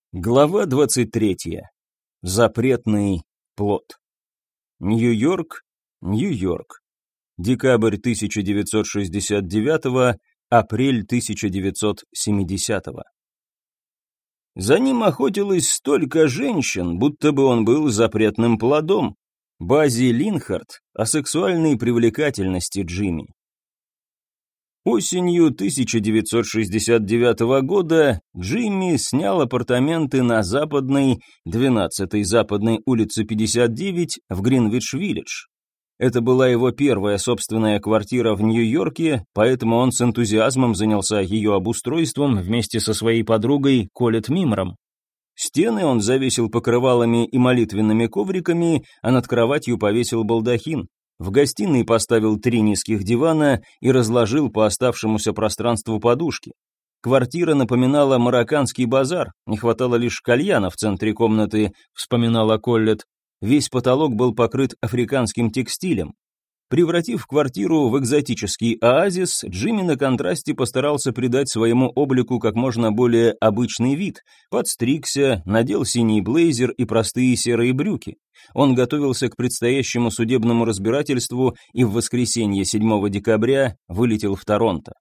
Глава 23. Запретный плод. Нью-Йорк, Нью-Йорк. Декабрь 1969, апрель 1970. За ним охотилось столько женщин, будто бы он был запретным плодом. Баззи Линхарт о сексуальной привлекательности Джимми. Осенью 1969 года Джимми снял апартаменты на западной, 12-й западной улице 59 в Гринвич-Виллидж. Это была его первая собственная квартира в Нью-Йорке, поэтому он с энтузиазмом занялся ее обустройством вместе со своей подругой Колет Мимром. Стены он завесил покрывалами и молитвенными ковриками, а над кроватью повесил балдахин. В гостиной поставил 3 низких дивана и разложил по оставшемуся пространству подушки. Квартира напоминала марокканский базар, не хватало лишь кальяна в центре комнаты, вспоминала Коллет. Весь потолок был покрыт африканским текстилем. Превратив квартиру в экзотический оазис, Джимми на контрасте постарался придать своему облику как можно более обычный вид, подстригся, надел синий блейзер и простые серые брюки. Он готовился к предстоящему судебному разбирательству и в воскресенье 7 декабря вылетел в Торонто.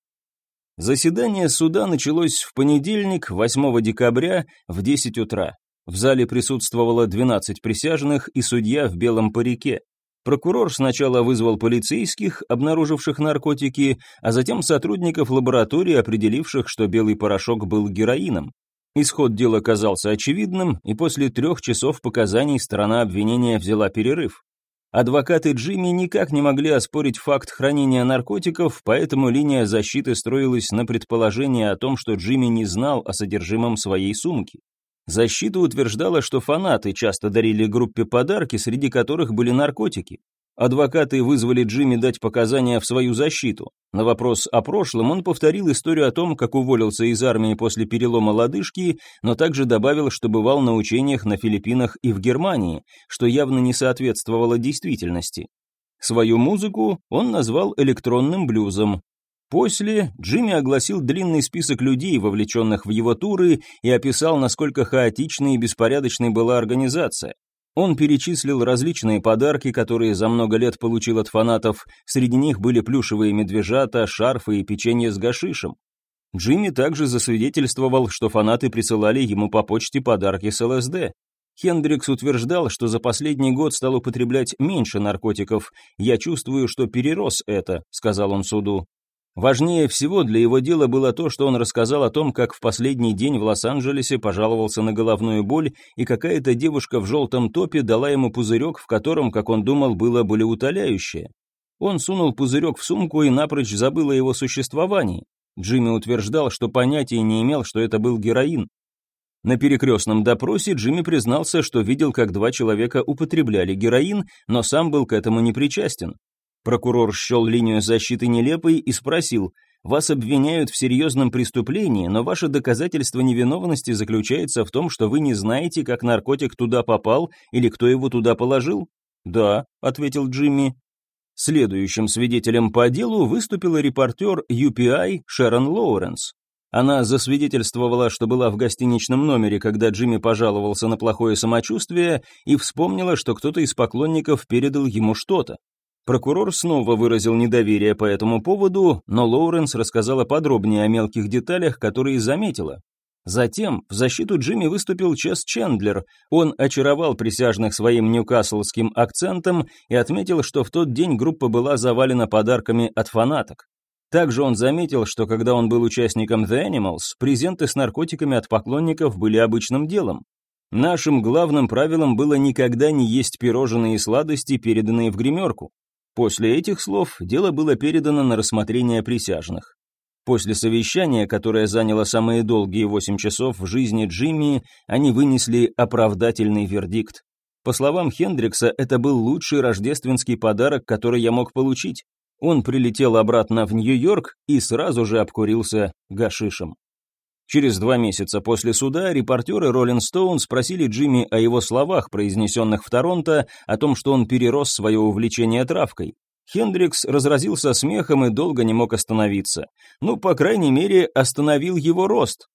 Заседание суда началось в понедельник, 8 декабря, в 10 утра. В зале присутствовало 12 присяжных и судья в белом парике. Прокурор сначала вызвал полицейских, обнаруживших наркотики, а затем сотрудников лаборатории, определивших, что белый порошок был героином. Исход дела казался очевидным, и после 3 часов показаний сторона обвинения взяла перерыв. Адвокаты Джимми никак не могли оспорить факт хранения наркотиков, поэтому линия защиты строилась на предположении о том, что Джимми не знал о содержимом своей сумки. Защита утверждала, что фанаты часто дарили группе подарки, среди которых были наркотики. Адвокаты вызвали Джимми дать показания в свою защиту. На вопрос о прошлом он повторил историю о том, как уволился из армии после перелома лодыжки, но также добавил, что бывал на учениях на Филиппинах и в Германии, что явно не соответствовало действительности. Свою музыку он назвал электронным блюзом. После Джимми огласил длинный список людей, вовлеченных в его туры, и описал, насколько хаотичной и беспорядочной была организация. Он перечислил различные подарки, которые за много лет получил от фанатов, среди них были плюшевые медвежата, шарфы и печенье с гашишем. Джимми также засвидетельствовал, что фанаты присылали ему по почте подарки с ЛСД. Хендрикс утверждал, что за последний год стал употреблять меньше наркотиков. «Я чувствую, что перерос это», — сказал он суду. Важнее всего для его дела было то, что он рассказал о том, как в последний день в Лос-Анджелесе пожаловался на головную боль, и какая-то девушка в желтом топе дала ему пузырек, в котором, как он думал, было болеутоляющее. Он сунул пузырек в сумку и напрочь забыл о его существовании. Джимми утверждал, что понятия не имел, что это был героин. На перекрестном допросе Джимми признался, что видел, как 2 человека употребляли героин, но сам был к этому не причастен. Прокурор счел линию защиты нелепой и спросил: «Вас обвиняют в серьезном преступлении, но ваше доказательство невиновности заключается в том, что вы не знаете, как наркотик туда попал или кто его туда положил?» «Да», — ответил Джимми. Следующим свидетелем по делу выступила репортер UPI Шерон Лоуренс. Она засвидетельствовала, что была в гостиничном номере, когда Джимми пожаловался на плохое самочувствие, и вспомнила, что кто-то из поклонников передал ему что-то. Прокурор снова выразил недоверие по этому поводу, но Лоуренс рассказала подробнее о мелких деталях, которые заметила. Затем в защиту Джимми выступил Чес Чендлер. Он очаровал присяжных своим ньюкаслским акцентом и отметил, что в тот день группа была завалена подарками от фанаток. Также он заметил, что когда он был участником The Animals, презенты с наркотиками от поклонников были обычным делом. «Нашим главным правилом было никогда не есть пирожные и сладости, переданные в гримерку». После этих слов дело было передано на рассмотрение присяжных. После совещания, которое заняло самые долгие 8 часов в жизни Джимми, они вынесли оправдательный вердикт. По словам Хендрикса, это был лучший рождественский подарок, который я мог получить. Он прилетел обратно в Нью-Йорк и сразу же обкурился гашишем. Через 2 месяца после суда репортеры Rolling Stone спросили Джимми о его словах, произнесенных в Торонто, о том, что он перерос свое увлечение травкой. Хендрикс разразился смехом и долго не мог остановиться. Ну, по крайней мере, остановил его рост.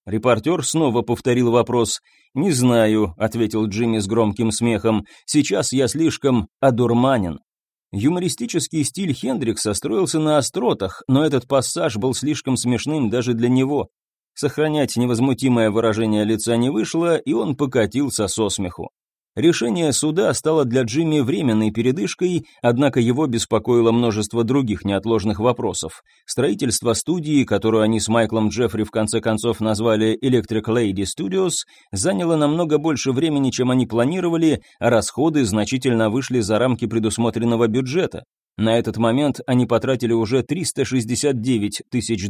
Репортер снова повторил вопрос. «Не знаю», — ответил Джимми с громким смехом, «сейчас я слишком одурманен». Юмористический стиль Хендрикса строился на остротах, но этот пассаж был слишком смешным даже для него. Сохранять невозмутимое выражение лица не вышло, и он покатился со смеху. Решение суда стало для Джимми временной передышкой, однако его беспокоило множество других неотложных вопросов. Строительство студии, которую они с Майклом Джеффри в конце концов назвали Electric Lady Studios, заняло намного больше времени, чем они планировали, а расходы значительно вышли за рамки предусмотренного бюджета. На этот момент они потратили уже $369 тысяч,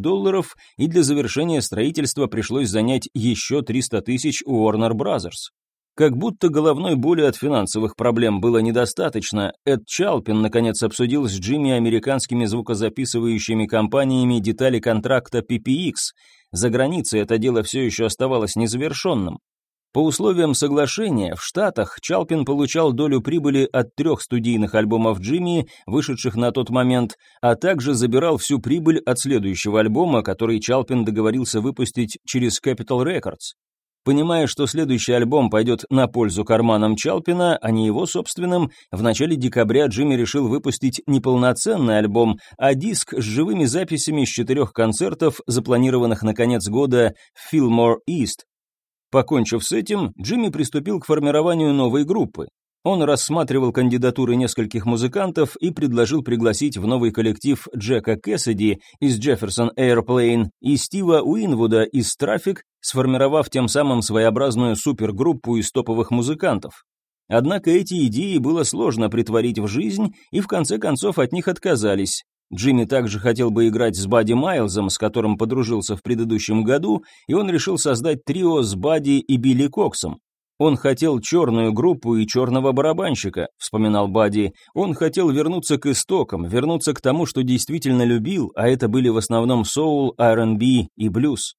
и для завершения строительства пришлось занять еще 300 тысяч у Warner Brothers. Как будто головной боли от финансовых проблем было недостаточно, Эд Чалпин наконец обсудил с Джимми американскими звукозаписывающими компаниями детали контракта PPX. За границей это дело все еще оставалось незавершенным. По условиям соглашения, в Штатах Чалпин получал долю прибыли от 3 студийных альбомов Джимми, вышедших на тот момент, а также забирал всю прибыль от следующего альбома, который Чалпин договорился выпустить через Capitol Records. Понимая, что следующий альбом пойдет на пользу карманам Чалпина, а не его собственным, в начале декабря Джимми решил выпустить не полноценный альбом, а диск с живыми записями с 4 концертов, запланированных на конец года в Fillmore East. Покончив с этим, Джимми приступил к формированию новой группы. Он рассматривал кандидатуры нескольких музыкантов и предложил пригласить в новый коллектив Джека Кэссиди из Jefferson Airplane и Стива Уинвуда из Traffic, сформировав тем самым своеобразную супергруппу из топовых музыкантов. Однако эти идеи было сложно претворить в жизнь, и в конце концов от них отказались. Джимми также хотел бы играть с Бадди Майлзом, с которым подружился в предыдущем году, и он решил создать трио с Бадди и Билли Коксом. «Он хотел черную группу и черного барабанщика», — вспоминал Бадди. «Он хотел вернуться к истокам, вернуться к тому, что действительно любил, а это были в основном соул, R&B и блюз».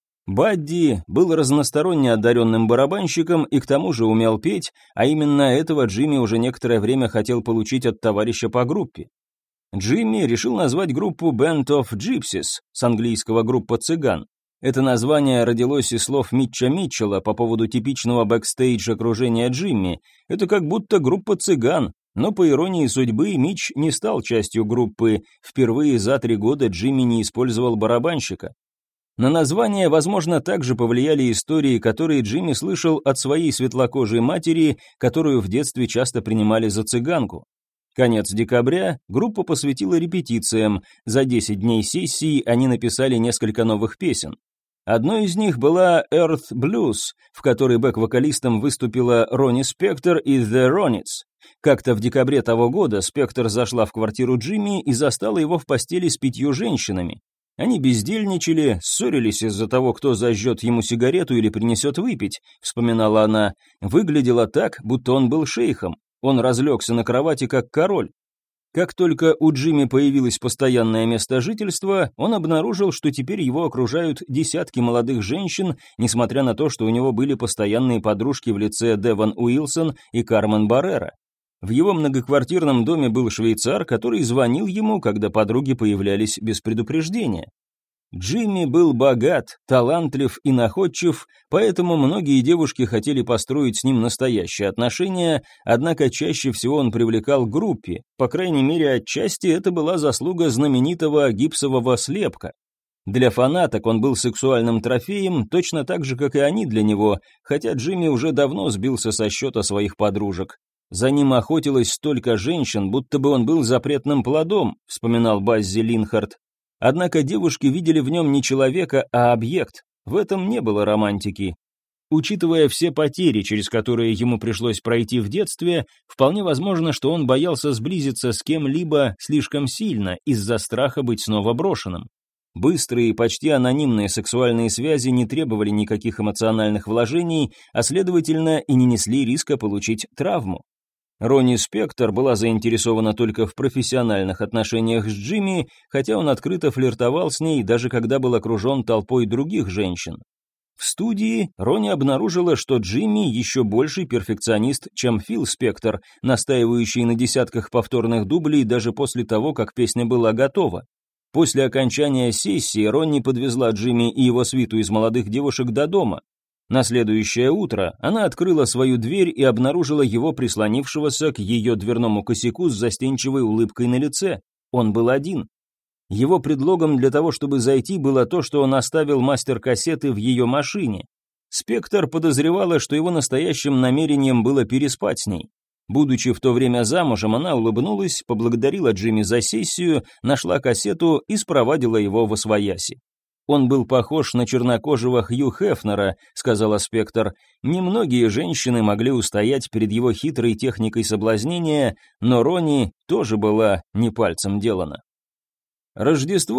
Бадди был разносторонне одаренным барабанщиком и к тому же умел петь, а именно этого Джимми уже некоторое время хотел получить от товарища по группе. Джимми решил назвать группу Band of Gypsies, с английского группа цыган. Это название родилось из слов Митча Митчелла по поводу типичного бэкстейдж окружения Джимми. Это как будто группа цыган, но по иронии судьбы Митч не стал частью группы. Впервые за 3 года Джимми не использовал барабанщика. На название, возможно, также повлияли истории, которые Джимми слышал от своей светлокожей матери, которую в детстве часто принимали за цыганку. Конец декабря группа посвятила репетициям. За 10 дней сессии они написали несколько новых песен. Одной из них была Earth Blues, в которой бэк-вокалистом выступила Ронни Спектор и The Ronits. Как-то в декабре того года Спектор зашла в квартиру Джимми и застала его в постели с 5 женщинами. Они бездельничали, ссорились из-за того, кто зажжет ему сигарету или принесет выпить, вспоминала она. Выглядело так, будто он был шейхом. Он разлегся на кровати как король. Как только у Джимми появилось постоянное место жительства, он обнаружил, что теперь его окружают десятки молодых женщин, несмотря на то, что у него были постоянные подружки в лице Девон Уилсон и Кармен Баррера. В его многоквартирном доме был швейцар, который звонил ему, когда подруги появлялись без предупреждения. Джимми был богат, талантлив и находчив, поэтому многие девушки хотели построить с ним настоящие отношения, однако чаще всего он привлекал к группе, по крайней мере отчасти это была заслуга знаменитого гипсового слепка. Для фанаток он был сексуальным трофеем, точно так же, как и они для него, хотя Джимми уже давно сбился со счета своих подружек. «За ним охотилось столько женщин, будто бы он был запретным плодом», вспоминал Баззи Линхарт. Однако девушки видели в нем не человека, а объект. В этом не было романтики. Учитывая все потери, через которые ему пришлось пройти в детстве, вполне возможно, что он боялся сблизиться с кем-либо слишком сильно из-за страха быть снова брошенным. Быстрые и почти анонимные сексуальные связи не требовали никаких эмоциональных вложений, а следовательно и не несли риска получить травму. Ронни Спектор была заинтересована только в профессиональных отношениях с Джимми, хотя он открыто флиртовал с ней, даже когда был окружен толпой других женщин. В студии Ронни обнаружила, что Джимми еще больший перфекционист, чем Фил Спектор, настаивающий на десятках повторных дублей даже после того, как песня была готова. После окончания сессии Ронни подвезла Джимми и его свиту из молодых девушек до дома. На следующее утро она открыла свою дверь и обнаружила его прислонившегося к ее дверному косяку с застенчивой улыбкой на лице. Он был один. Его предлогом для того, чтобы зайти, было то, что он оставил мастер-кассеты в ее машине. Спектр подозревала, что его настоящим намерением было переспать с ней. Будучи в то время замужем, она улыбнулась, поблагодарила Джимми за сессию, нашла кассету и спровадила его восвояси. «Он был похож на чернокожего Хью Хефнера», — сказала Спектр. «Немногие женщины могли устоять перед его хитрой техникой соблазнения, но Ронни тоже была не пальцем делана». Рождество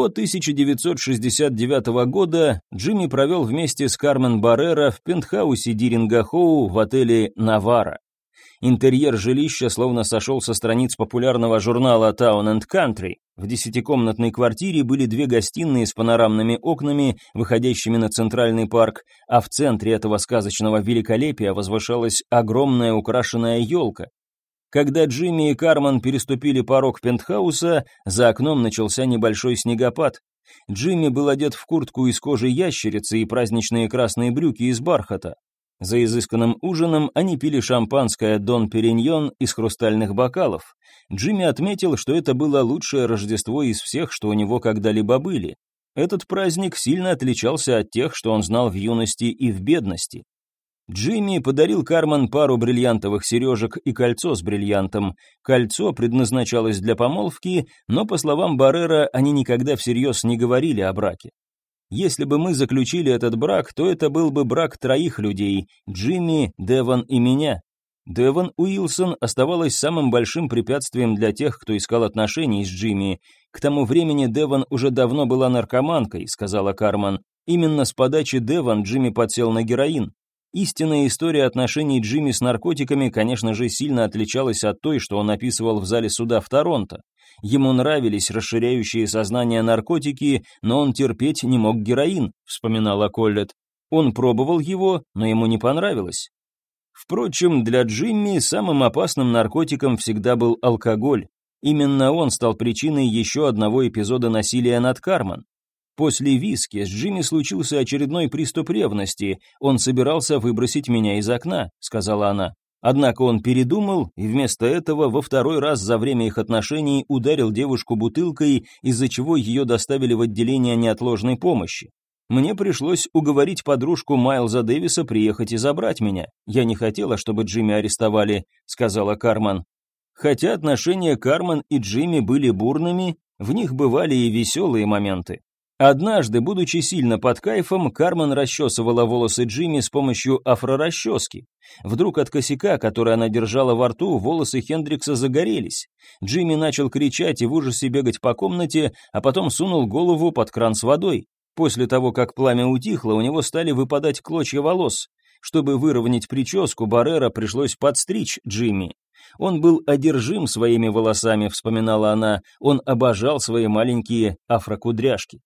1969 года Джимми провел вместе с Кармен Баррера в пентхаусе Диринга-Хоу в отеле «Навара». Интерьер жилища словно сошел со страниц популярного журнала Town and Country. В 10-комнатной квартире были 2 гостиные с панорамными окнами, выходящими на центральный парк, а в центре этого сказочного великолепия возвышалась огромная украшенная елка. Когда Джимми и Кармен переступили порог пентхауса, за окном начался небольшой снегопад. Джимми был одет в куртку из кожи ящерицы и праздничные красные брюки из бархата. За изысканным ужином они пили шампанское «Дон Периньон» из хрустальных бокалов. Джимми отметил, что это было лучшее Рождество из всех, что у него когда-либо были. Этот праздник сильно отличался от тех, что он знал в юности и в бедности. Джимми подарил Кармен пару бриллиантовых сережек и кольцо с бриллиантом. Кольцо предназначалось для помолвки, но, по словам Баррера, они никогда всерьез не говорили о браке. «Если бы мы заключили этот брак, то это был бы брак 3 людей – Джимми, Девон и меня». Девон Уилсон оставалась самым большим препятствием для тех, кто искал отношений с Джимми. «К тому времени Девон уже давно была наркоманкой», – сказала Кармен. Именно с подачи Девон Джимми подсел на героин. Истинная история отношений Джимми с наркотиками, конечно же, сильно отличалась от той, что он описывал в зале суда в Торонто. Ему нравились расширяющие сознание наркотики, но он терпеть не мог героин, вспоминала Коллетт. Он пробовал его, но ему не понравилось. Впрочем, для Джимми самым опасным наркотиком всегда был алкоголь. Именно он стал причиной еще одного эпизода насилия над Кармен. После виски с Джимми случился очередной приступ ревности. «Он собирался выбросить меня из окна», — сказала она. Однако он передумал и вместо этого во 2-й раз за время их отношений ударил девушку бутылкой, из-за чего ее доставили в отделение неотложной помощи. «Мне пришлось уговорить подружку Майлза Дэвиса приехать и забрать меня. Я не хотела, чтобы Джимми арестовали», — сказала Кармен. Хотя отношения Кармен и Джимми были бурными, в них бывали и веселые моменты. Однажды, будучи сильно под кайфом, Кармен расчесывала волосы Джимми с помощью афрорасчески. Вдруг от косяка, который она держала во рту, волосы Хендрикса загорелись. Джимми начал кричать и в ужасе бегать по комнате, а потом сунул голову под кран с водой. После того, как пламя утихло, у него стали выпадать клочья волос. Чтобы выровнять прическу, Баррера пришлось подстричь Джимми. «Он был одержим своими волосами», — вспоминала она, — «он обожал свои маленькие афрокудряшки».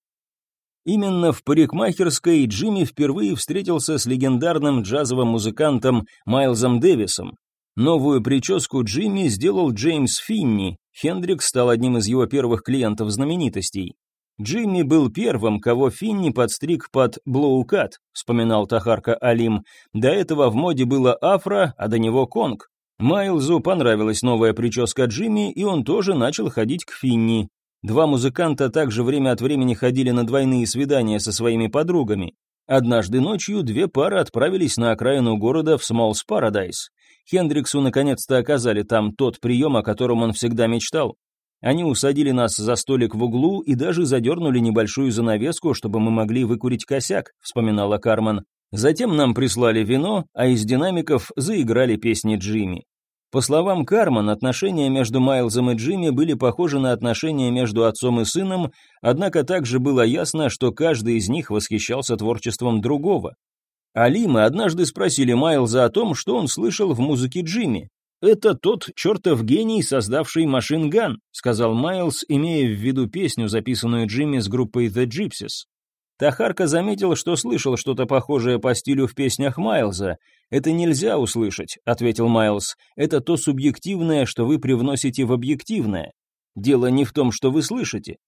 Именно в парикмахерской Джимми впервые встретился с легендарным джазовым музыкантом Майлзом Дэвисом. Новую прическу Джимми сделал Джеймс Финни, Хендрикс стал одним из его первых клиентов-знаменитостей. «Джимми был первым, кого Финни подстриг под блоукат», вспоминал Тахарка Алим. «До этого в моде было афро, а до него конг. Майлзу понравилась новая прическа Джимми, и он тоже начал ходить к Финни. 2 музыканта также время от времени ходили на двойные свидания со своими подругами. Однажды ночью 2 пары отправились на окраину города в Смолс Парадайз. Хендриксу наконец-то оказали там тот прием, о котором он всегда мечтал. Они усадили нас за столик в углу и даже задернули небольшую занавеску, чтобы мы могли выкурить косяк», — вспоминала Кармен. «Затем нам прислали вино, а из динамиков заиграли песни Джимми». По словам Кармен, отношения между Майлзом и Джимми были похожи на отношения между отцом и сыном, однако также было ясно, что каждый из них восхищался творчеством другого. Алимы однажды спросили Майлза о том, что он слышал в музыке Джимми. «Это тот чертов гений, создавший Machine Gun», сказал Майлз, имея в виду песню, записанную Джимми с группой The Gypsies. Тахарка заметил, что слышал что-то похожее по стилю в песнях Майлза. «Это нельзя услышать», — ответил Майлз. «Это то субъективное, что вы привносите в объективное. Дело не в том, что вы слышите».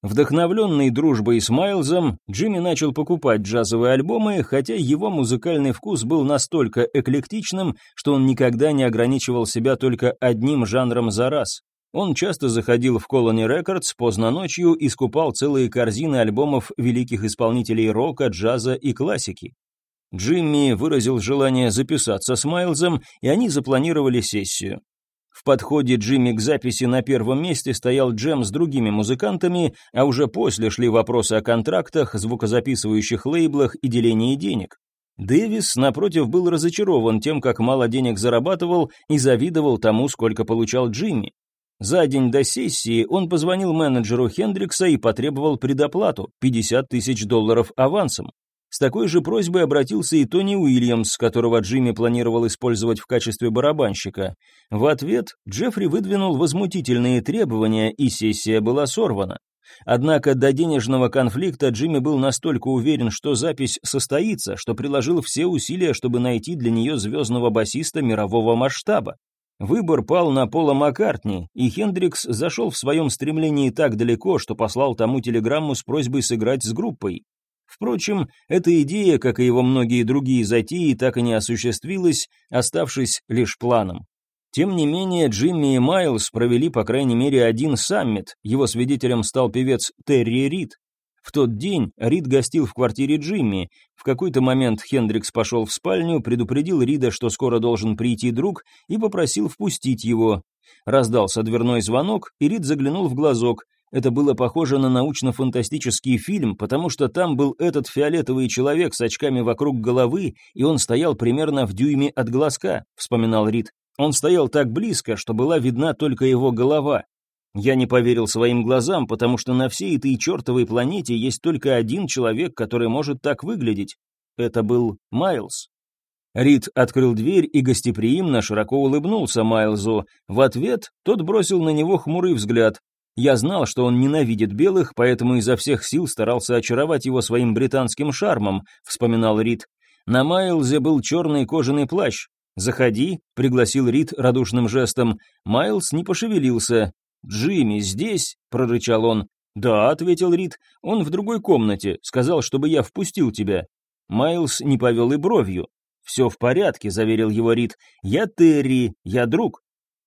Вдохновленный дружбой с Майлзом, Джимми начал покупать джазовые альбомы, хотя его музыкальный вкус был настолько эклектичным, что он никогда не ограничивал себя только одним жанром за раз. Он часто заходил в Colony Records поздно ночью и скупал целые корзины альбомов великих исполнителей рока, джаза и классики. Джимми выразил желание записаться с Майлзом, и они запланировали сессию. В подходе Джимми к записи на первом месте стоял джем с другими музыкантами, а уже после шли вопросы о контрактах, звукозаписывающих лейблах и делении денег. Дэвис, напротив, был разочарован тем, как мало денег зарабатывал, и завидовал тому, сколько получал Джимми. За день до сессии он позвонил менеджеру Хендрикса и потребовал предоплату – $50 тысяч авансом. С такой же просьбой обратился и Тони Уильямс, которого Джимми планировал использовать в качестве барабанщика. В ответ Джеффри выдвинул возмутительные требования, и сессия была сорвана. Однако до денежного конфликта Джимми был настолько уверен, что запись состоится, что приложил все усилия, чтобы найти для нее звездного басиста мирового масштаба. Выбор пал на Пола Маккартни, и Хендрикс зашел в своем стремлении так далеко, что послал тому телеграмму с просьбой сыграть с группой. Впрочем, эта идея, как и его многие другие затеи, так и не осуществилась, оставшись лишь планом. Тем не менее, Джимми и Майлз провели по крайней мере один саммит, его свидетелем стал певец Терри Рид. В тот день Рид гостил в квартире Джимми. В какой-то момент Хендрикс пошел в спальню, предупредил Рида, что скоро должен прийти друг, и попросил впустить его. Раздался дверной звонок, и Рид заглянул в глазок. Это было похоже на научно-фантастический фильм, потому что там был этот фиолетовый человек с очками вокруг головы, и он стоял примерно в дюйме от глазка, вспоминал Рид. Он стоял так близко, что была видна только его голова. Я не поверил своим глазам, потому что на всей этой чертовой планете есть только один человек, который может так выглядеть. Это был Майлз. Рид открыл дверь и гостеприимно широко улыбнулся Майлзу. В ответ тот бросил на него хмурый взгляд. Я знал, что он ненавидит белых, поэтому изо всех сил старался очаровать его своим британским шармом, вспоминал Рид. На Майлзе был черный кожаный плащ. «Заходи», — пригласил Рид радушным жестом. Майлз не пошевелился. «Джимми здесь?» — прорычал он. «Да», — ответил Рид, — «он в другой комнате, сказал, чтобы я впустил тебя». Майлз не повел и бровью. «Все в порядке», — заверил его Рид, — «я Терри, я друг».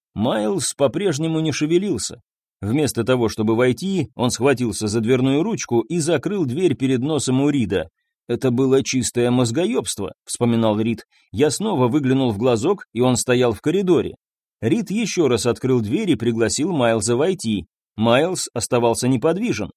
Майлз по-прежнему не шевелился. Вместо того, чтобы войти, он схватился за дверную ручку и закрыл дверь перед носом у Рида. «Это было чистое мозгоебство», — вспоминал Рид. «Я снова выглянул в глазок, и он стоял в коридоре». Рид еще раз открыл дверь и пригласил Майлза войти. Майлз оставался неподвижен.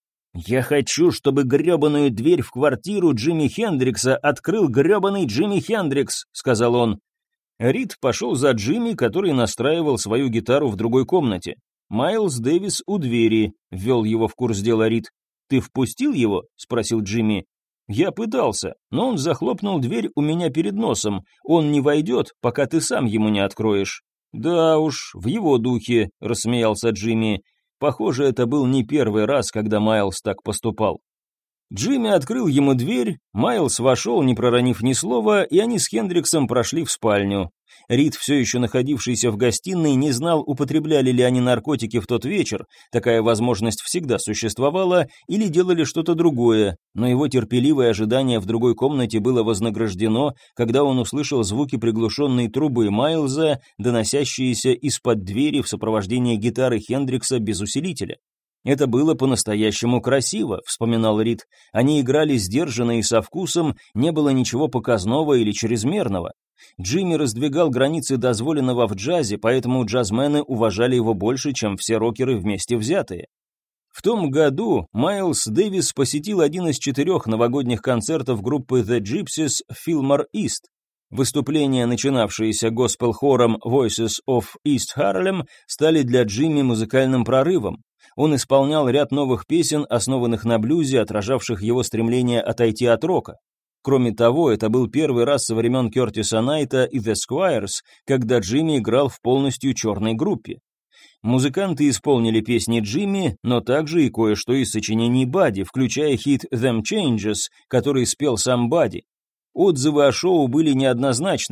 «Я хочу, чтобы гребаную дверь в квартиру Джимми Хендрикса открыл гребаный Джимми Хендрикс», — сказал он. Рид пошел за Джимми, который настраивал свою гитару в другой комнате. Майлз Дэвис у двери, ввел его в курс дела Рид. «Ты впустил его?» — спросил Джимми. «Я пытался, но он захлопнул дверь у меня перед носом. Он не войдет, пока ты сам ему не откроешь». «Да уж, в его духе», — рассмеялся Джимми. Похоже, это был не первый раз, когда Майлз так поступал. Джимми открыл ему дверь, Майлз вошел, не проронив ни слова, и они с Хендриксом прошли в спальню. Рид, все еще находившийся в гостиной, не знал, употребляли ли они наркотики в тот вечер, такая возможность всегда существовала, или делали что-то другое, но его терпеливое ожидание в другой комнате было вознаграждено, когда он услышал звуки приглушенной трубы Майлза, доносящиеся из-под двери в сопровождении гитары Хендрикса без усилителя. «Это было по-настоящему красиво», — вспоминал Рид. «Они играли сдержанно и со вкусом, не было ничего показного или чрезмерного. Джимми раздвигал границы дозволенного в джазе, поэтому джазмены уважали его больше, чем все рокеры вместе взятые». В том году Майлз Дэвис посетил один из 4 новогодних концертов группы The Gypsies в Fillmore East. Выступления, начинавшиеся госпел-хором Voices of East Harlem, стали для Джимми музыкальным прорывом. Он исполнял ряд новых песен, основанных на блюзе, отражавших его стремление отойти от рока. Кроме того, это был первый раз со времен Кертиса Найта и The Squires, когда Джимми играл в полностью черной группе. Музыканты исполнили песни Джимми, но также и кое-что из сочинений Бадди, включая хит «Them Changes», который спел сам Бадди. Отзывы о шоу были неоднозначными.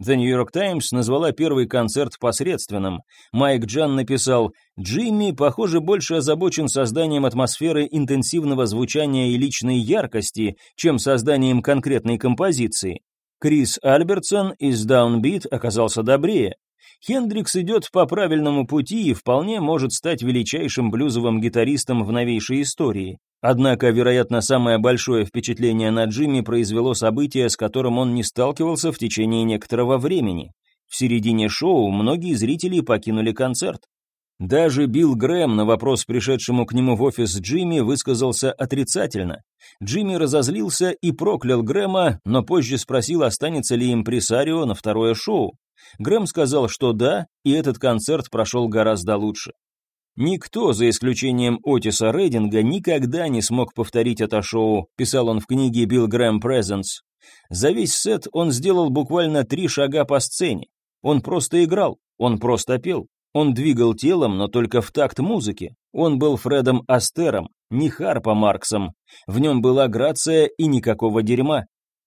The New York Times назвала первый концерт посредственным. Майк Джан написал: «Джимми, похоже, больше озабочен созданием атмосферы интенсивного звучания и личной яркости, чем созданием конкретной композиции». Крис Альбертсон из Downbeat оказался добрее. Хендрикс идет по правильному пути и вполне может стать величайшим блюзовым гитаристом в новейшей истории. Однако, вероятно, самое большое впечатление на Джимми произвело событие, с которым он не сталкивался в течение некоторого времени. В середине шоу многие зрители покинули концерт. Даже Билл Грэм на вопрос, пришедшему к нему в офис Джимми, высказался отрицательно. Джимми разозлился и проклял Грэма, но позже спросил, останется ли импресарио на второе шоу. Грэм сказал, что да, и этот концерт прошел гораздо лучше. «Никто, за исключением Отиса Рейдинга, никогда не смог повторить это шоу», писал он в книге «Bill Graham Presents». За весь сет он сделал буквально 3 шага по сцене. Он просто играл, он просто пел. Он двигал телом, но только в такт музыки. Он был Фредом Астером, не Харпо Марксом. В нем была грация и никакого дерьма.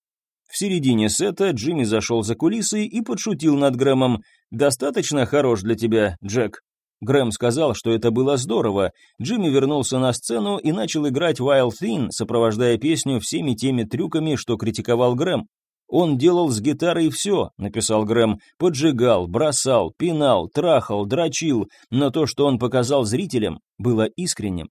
В середине сета Джимми зашел за кулисы и подшутил над Грэмом: «Достаточно хорош для тебя, Джек». Грэм сказал, что это было здорово. Джимми вернулся на сцену и начал играть Wild Thing, сопровождая песню всеми теми трюками, что критиковал Грэм. «Он делал с гитарой все», — написал Грэм, — «поджигал, бросал, пинал, трахал, дрочил, но то, что он показал зрителям, было искренним».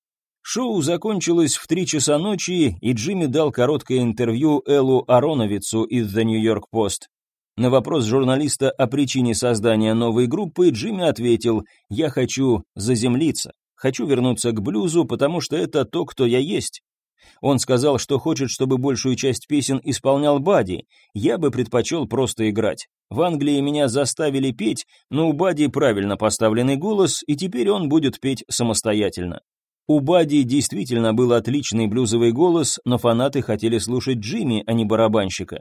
Шоу закончилось в 3 часа ночи, и Джимми дал короткое интервью Эллу Ароновицу из The New York Post. На вопрос журналиста о причине создания новой группы Джимми ответил: «Я хочу заземлиться, хочу вернуться к блюзу, потому что это то, кто я есть». Он сказал, что хочет, чтобы большую часть песен исполнял Бадди. «Я бы предпочел просто играть. В Англии меня заставили петь, но у Бадди правильно поставленный голос, и теперь он будет петь самостоятельно». У Бадди действительно был отличный блюзовый голос, но фанаты хотели слушать Джимми, а не барабанщика.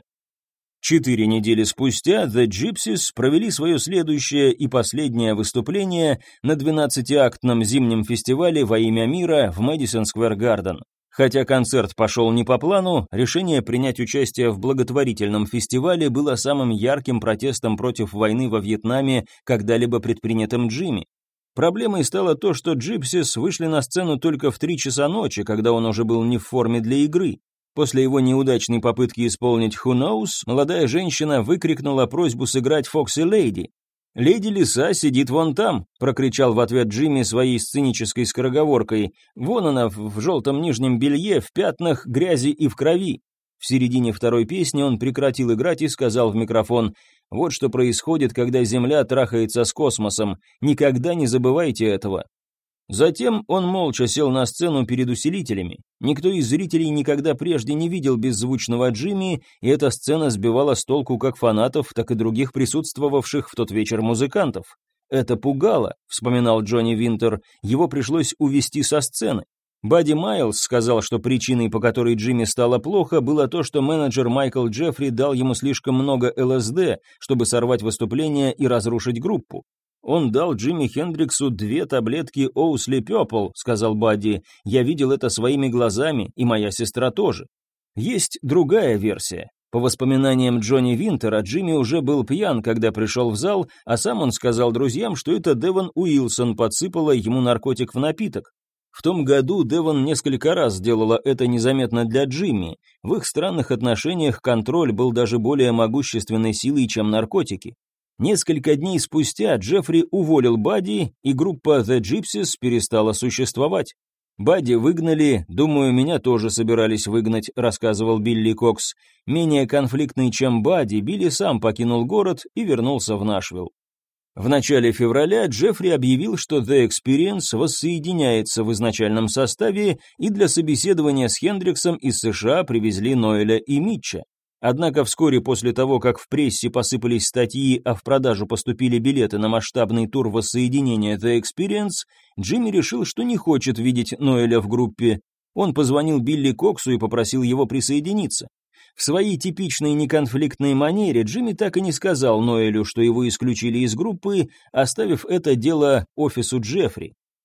4 недели спустя The Gypsies провели свое следующее и последнее выступление на 12-актном зимнем фестивале «Во имя мира» в Madison Square Garden. Хотя концерт пошел не по плану, решение принять участие в благотворительном фестивале было самым ярким протестом против войны во Вьетнаме, когда-либо предпринятым Джимми. Проблемой стало то, что Gypsies вышли на сцену только в 3 часа ночи, когда он уже был не в форме для игры. После его неудачной попытки исполнить «Who Knows», молодая женщина выкрикнула просьбу сыграть «Foxy Lady». «Леди Лиса сидит вон там», — прокричал в ответ Джимми своей сценической скороговоркой. «Вон она в желтом нижнем белье, в пятнах, грязи и в крови». В середине второй песни он прекратил играть и сказал в микрофон: «Вот что происходит, когда Земля трахается с космосом. Никогда не забывайте этого». Затем он молча сел на сцену перед усилителями. Никто из зрителей никогда прежде не видел беззвучного Джимми, и эта сцена сбивала с толку как фанатов, так и других присутствовавших в тот вечер музыкантов. «Это пугало», — вспоминал Джонни Винтер, — «его пришлось увести со сцены». Бадди Майлз сказал, что причиной, по которой Джимми стало плохо, было то, что менеджер Майкл Джеффри дал ему слишком много ЛСД, чтобы сорвать выступление и разрушить группу. «Он дал Джимми Хендриксу 2 таблетки Оусли Пепл», — сказал Бадди. «Я видел это своими глазами, и моя сестра тоже». Есть другая версия. По воспоминаниям Джонни Винтера, Джимми уже был пьян, когда пришел в зал, а сам он сказал друзьям, что это Девон Уилсон подсыпала ему наркотик в напиток. В том году Девон несколько раз делала это незаметно для Джимми. В их странных отношениях контроль был даже более могущественной силой, чем наркотики. Несколько дней спустя Джеффри уволил Бадди, и группа The Gypsies перестала существовать. «Бадди выгнали, думаю, меня тоже собирались выгнать», — рассказывал Билли Кокс. Менее конфликтный, чем Бадди, Билли сам покинул город и вернулся в Нашвилл. В начале февраля Джеффри объявил, что The Experience воссоединяется в изначальном составе, и для собеседования с Хендриксом из США привезли Ноэля и Митча. Однако вскоре после того, как в прессе посыпались статьи, а в продажу поступили билеты на масштабный тур воссоединения The Experience, Джимми решил, что не хочет видеть Ноэля в группе. Он позвонил Билли Коксу и попросил его присоединиться. В своей типичной неконфликтной манере Джимми так и не сказал Ноэлю, что его исключили из группы, оставив это дело офису Джеффри.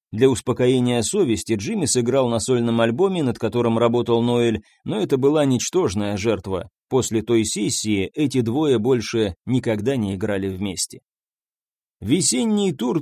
Для успокоения совести Джимми сыграл на сольном альбоме, над которым работал Ноэль, но это была ничтожная жертва. После той сессии эти двое больше никогда не играли вместе. Весенний тур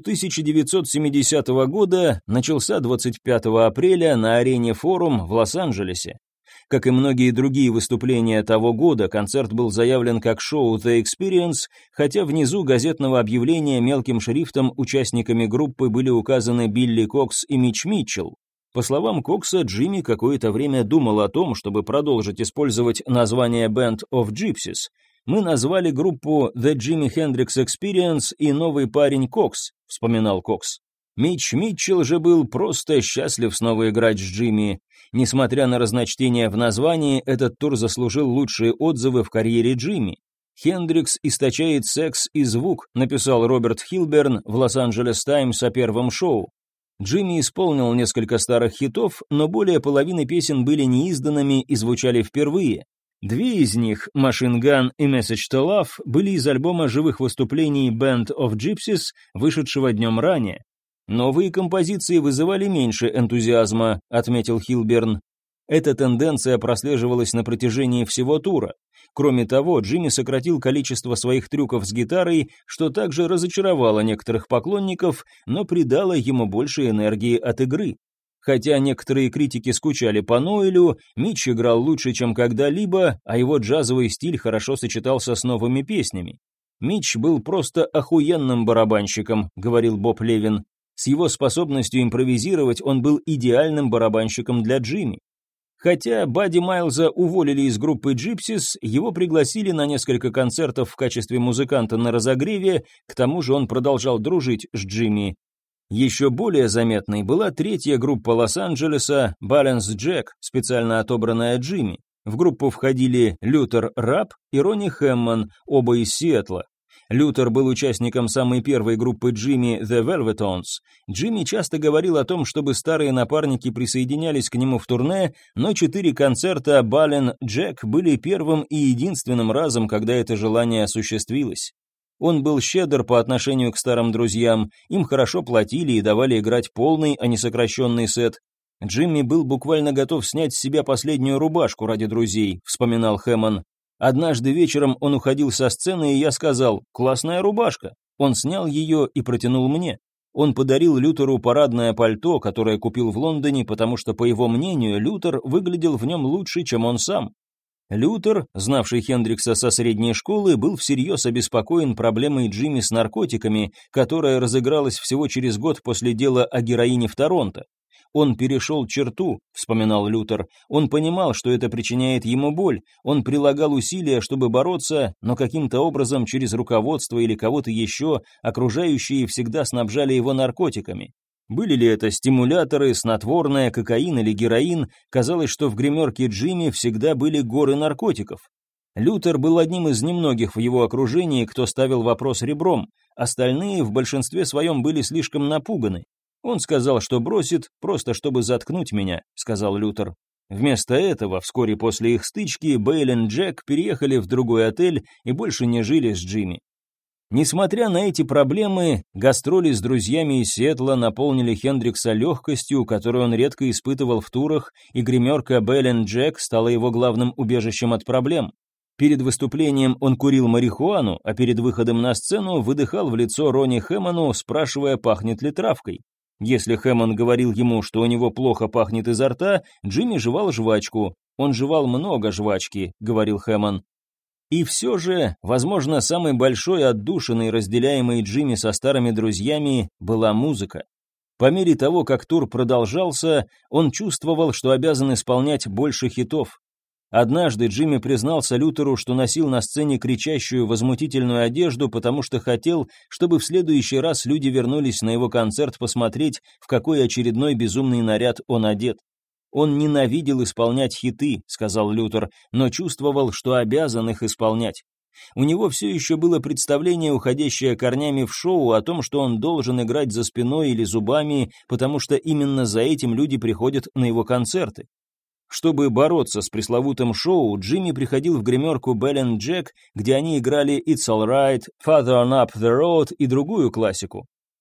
1970 года начался 25 апреля на арене «Форум» в Лос-Анджелесе. Как и многие другие выступления того года, концерт был заявлен как шоу The Experience, хотя внизу газетного объявления мелким шрифтом участниками группы были указаны Билли Кокс и Митч Митчелл. По словам Кокса, Джимми какое-то время думал о том, чтобы продолжить использовать название Band of Gypsies. «Мы назвали группу The Jimi Hendrix Experience и новый парень Кокс», — вспоминал Кокс. Митч Митчелл же был просто счастлив снова играть с Джимми. Несмотря на разночтения в названии, этот тур заслужил лучшие отзывы в карьере Джимми. «Хендрикс источает секс и звук», написал Роберт Хилберн в «Лос-Анджелес Таймс» о первом шоу. Джимми исполнил несколько старых хитов, но более половины песен были неизданными и звучали впервые. Две из них, «Machine Gun» и «Message to Love», были из альбома живых выступлений Band of Gypsies, вышедшего днем ранее. «Новые композиции вызывали меньше энтузиазма», — отметил Хилберн. Эта тенденция прослеживалась на протяжении всего тура. Кроме того, Джимми сократил количество своих трюков с гитарой, что также разочаровало некоторых поклонников, но придало ему больше энергии от игры. Хотя некоторые критики скучали по Ноэлю, Митч играл лучше, чем когда-либо, а его джазовый стиль хорошо сочетался с новыми песнями. «Митч был просто охуенным барабанщиком», — говорил Боб Левин. С его способностью импровизировать он был идеальным барабанщиком для Джимми. Хотя Бадди Майлза уволили из группы Gypsies, его пригласили на несколько концертов в качестве музыканта на разогреве, к тому же он продолжал дружить с Джимми. Еще более заметной была третья группа Лос-Анджелеса Balance Jack, специально отобранная Джимми. В группу входили Лютер Рапп и Ронни Хэммон, оба из Сиэтла. Лютер был участником самой первой группы Джимми The Velvetones. Джимми часто говорил о том, чтобы старые напарники присоединялись к нему в турне, но 4 концерта Balance Jack были первым и единственным разом, когда это желание осуществилось. Он был щедр по отношению к старым друзьям, им хорошо платили и давали играть полный, а не сокращенный сет. Джимми был буквально готов снять с себя последнюю рубашку ради друзей, вспоминал Хэммон. Однажды вечером он уходил со сцены, и я сказал: «Классная рубашка». Он снял ее и протянул мне. Он подарил Лютеру парадное пальто, которое купил в Лондоне, потому что, по его мнению, Лютер выглядел в нем лучше, чем он сам. Лютер, знавший Хендрикса со средней школы, был всерьез обеспокоен проблемой Джимми с наркотиками, которая разыгралась всего через год после дела о героине в Торонто. «Он перешел черту», — вспоминал Лютер. «Он понимал, что это причиняет ему боль. Он прилагал усилия, чтобы бороться, но каким-то образом через руководство или кого-то еще окружающие всегда снабжали его наркотиками. Были ли это стимуляторы, снотворное, кокаин или героин, казалось, что в гримерке Джимми всегда были горы наркотиков. Лютер был одним из немногих в его окружении, кто ставил вопрос ребром, остальные в большинстве своем были слишком напуганы. Он сказал, что бросит, просто чтобы заткнуть меня, сказал Лютер. Вместо этого, вскоре после их стычки, Бейл и Джек переехали в другой отель и больше не жили с Джимми. Несмотря на эти проблемы, гастроли с друзьями из Сиэтла наполнили Хендрикса легкостью, которую он редко испытывал в турах, и гримерка Бейл и Джек стала его главным убежищем от проблем. Перед выступлением он курил марихуану, а перед выходом на сцену выдыхал в лицо Ронни Хэммону, спрашивая, пахнет ли травкой. Если Хэммон говорил ему, что у него плохо пахнет изо рта, Джимми жевал жвачку. «Он жевал много жвачки», — говорил Хэммон. И все же, возможно, самой большой отдушиной, разделяемой Джимми со старыми друзьями, была музыка. По мере того, как тур продолжался, он чувствовал, что обязан исполнять больше хитов. Однажды Джимми признался Лютеру, что носил на сцене кричащую возмутительную одежду, потому что хотел, чтобы в следующий раз люди вернулись на его концерт посмотреть, в какой очередной безумный наряд он одет. «Он ненавидел исполнять хиты», — сказал Лютер, но чувствовал, что обязан их исполнять. У него все еще было представление, уходящее корнями в шоу, о том, что он должен играть за спиной или зубами, потому что именно за этим люди приходят на его концерты. Чтобы бороться с пресловутым шоу, Джимми приходил в гримерку Bell & Jack, где они играли «It's Alright», «Farther on Up the Road» и другую классику.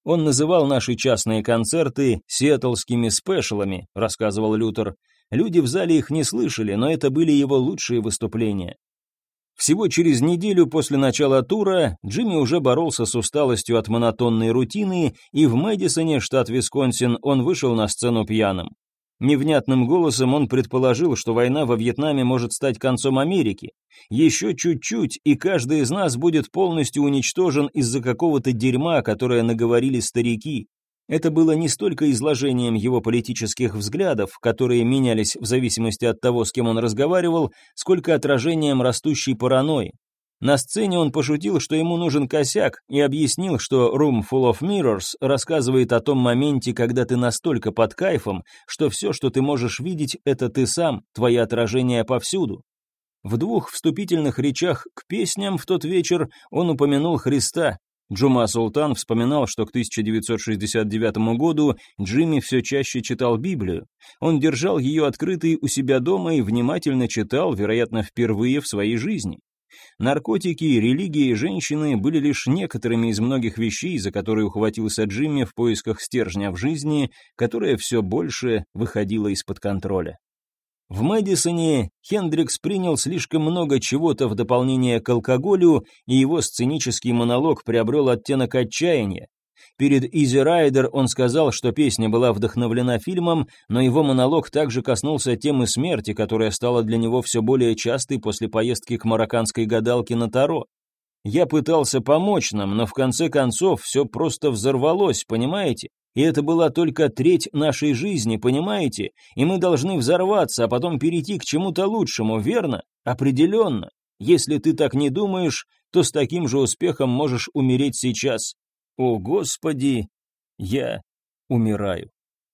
Он называл наши частные концерты сиэтлскими спешалами, рассказывал Лютер. Люди в зале их не слышали, но это были его лучшие выступления. Всего через неделю после начала тура Джимми уже боролся с усталостью от монотонной рутины, и в Мэдисоне, штат Висконсин, он вышел на сцену пьяным. Невнятным голосом он предположил, что война во Вьетнаме может стать концом Америки. Еще чуть-чуть, и каждый из нас будет полностью уничтожен из-за какого-то дерьма, которое наговорили старики. Это было не столько изложением его политических взглядов, которые менялись в зависимости от того, с кем он разговаривал, сколько отражением растущей паранойи. На сцене он пошутил, что ему нужен косяк, и объяснил, что Room Full of Mirrors рассказывает о том моменте, когда ты настолько под кайфом, что все, что ты можешь видеть, это ты сам, твои отражения повсюду. В 2 вступительных речах к песням в тот вечер он упомянул Христа. Джума Султан вспоминал, что к 1969 году Джимми все чаще читал Библию. Он держал ее открытой у себя дома и внимательно читал, вероятно, впервые в своей жизни. Наркотики, религия и женщины были лишь некоторыми из многих вещей, за которые ухватился Джимми в поисках стержня в жизни, которая все больше выходила из-под контроля. В Мэдисоне Хендрикс принял слишком много чего-то в дополнение к алкоголю, и его сценический монолог приобрел оттенок отчаяния. Перед Easy Rider он сказал, что песня была вдохновлена фильмом, но его монолог также коснулся темы смерти, которая стала для него все более частой после поездки к марокканской гадалке на Таро. «Я пытался помочь нам, но в конце концов все просто взорвалось, понимаете? И это была только треть нашей жизни, понимаете? И мы должны взорваться, а потом перейти к чему-то лучшему, верно? Определенно. Если ты так не думаешь, то с таким же успехом можешь умереть сейчас. О, Господи, я умираю».